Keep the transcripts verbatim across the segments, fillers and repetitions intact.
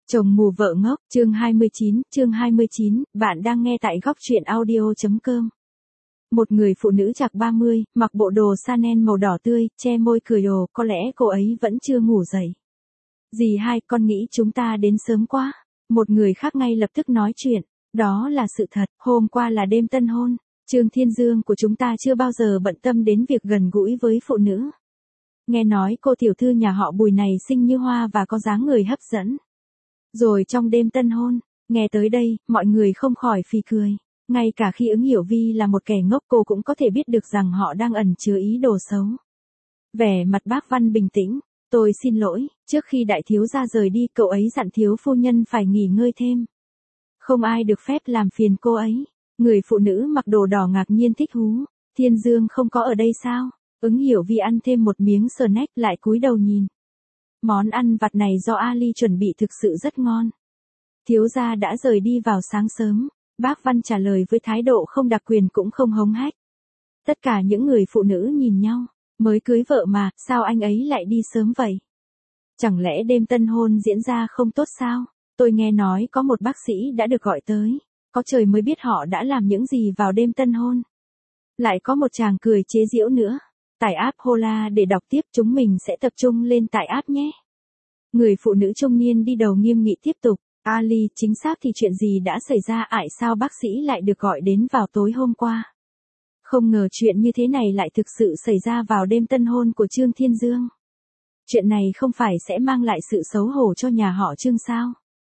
Chồng mù vợ ngốc, chương hai mươi chín, chương hai mươi chín, bạn đang nghe tại góc truyện audio.com. Một người phụ nữ chạc ba mươi, mặc bộ đồ Chanel màu đỏ tươi, che môi cười đồ, có lẽ cô ấy vẫn chưa ngủ dậy. Dì hai, con nghĩ chúng ta đến sớm quá. Một người khác ngay lập tức nói chuyện, đó là sự thật, hôm qua là đêm tân hôn, Trương Thiên Dương của chúng ta chưa bao giờ bận tâm đến việc gần gũi với phụ nữ. Nghe nói cô tiểu thư nhà họ Bùi này xinh như hoa và có dáng người hấp dẫn. Rồi trong đêm tân hôn, nghe tới đây, mọi người không khỏi phì cười. Ngay cả khi Ứng Hiểu Vi là một kẻ ngốc cô cũng có thể biết được rằng họ đang ẩn chứa ý đồ xấu. Vẻ mặt bác Văn bình tĩnh, tôi xin lỗi, trước khi đại thiếu gia rời đi cậu ấy dặn thiếu phu nhân phải nghỉ ngơi thêm. Không ai được phép làm phiền cô ấy. Người phụ nữ mặc đồ đỏ ngạc nhiên thích hú, Thiên Dương không có ở đây sao? Ứng Hiểu Vi ăn thêm một miếng snack lại cúi đầu nhìn. Món ăn vặt này do Ali chuẩn bị thực sự rất ngon. Thiếu gia đã rời đi vào sáng sớm, bác Văn trả lời với thái độ không đặc quyền cũng không hống hách. Tất cả những người phụ nữ nhìn nhau, mới cưới vợ mà, sao anh ấy lại đi sớm vậy? Chẳng lẽ đêm tân hôn diễn ra không tốt sao? Tôi nghe nói có một bác sĩ đã được gọi tới, có trời mới biết họ đã làm những gì vào đêm tân hôn. Lại có một chàng cười chế giễu nữa. Tải app Hola để đọc tiếp, chúng mình sẽ tập trung lên tải app nhé. Người phụ nữ trung niên đi đầu nghiêm nghị tiếp tục. Ali, chính xác thì chuyện gì đã xảy ra ải sao bác sĩ lại được gọi đến vào tối hôm qua? Không ngờ chuyện như thế này lại thực sự xảy ra vào đêm tân hôn của Trương Thiên Dương. Chuyện này không phải sẽ mang lại sự xấu hổ cho nhà họ Trương sao?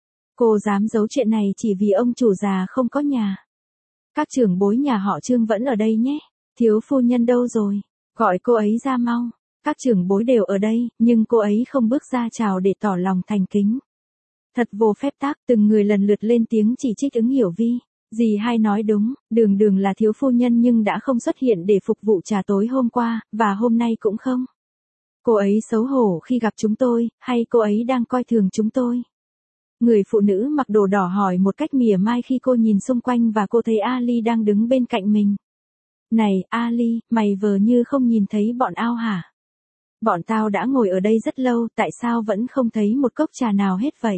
Cô dám giấu chuyện này chỉ vì ông chủ già không có nhà. Các trưởng bối nhà họ Trương vẫn ở đây nhé. Thiếu phu nhân đâu rồi? Gọi cô ấy ra mau. Các trưởng bối đều ở đây, nhưng cô ấy không bước ra chào để tỏ lòng thành kính. Thật vô phép tắc, từng người lần lượt lên tiếng chỉ trích Ứng Hiểu Vi. Dì hai nói đúng, Đường Đường là thiếu phu nhân nhưng đã không xuất hiện để phục vụ trà tối hôm qua, và hôm nay cũng không. Cô ấy xấu hổ khi gặp chúng tôi, hay cô ấy đang coi thường chúng tôi? Người phụ nữ mặc đồ đỏ hỏi một cách mỉa mai khi cô nhìn xung quanh và cô thấy Ali đang đứng bên cạnh mình. Này, Ali, mày vờ như không nhìn thấy bọn ao hả? Bọn tao đã ngồi ở đây rất lâu, tại sao vẫn không thấy một cốc trà nào hết vậy?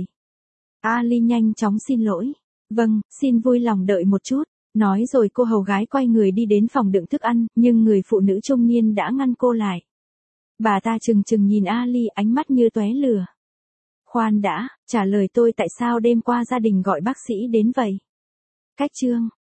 Ali nhanh chóng xin lỗi. Vâng, xin vui lòng đợi một chút. Nói rồi cô hầu gái quay người đi đến phòng đựng thức ăn, nhưng người phụ nữ trung niên đã ngăn cô lại. Bà ta chừng chừng nhìn Ali, ánh mắt như tóe lửa. Khoan đã, trả lời tôi tại sao đêm qua gia đình gọi bác sĩ đến vậy? Cách Trương,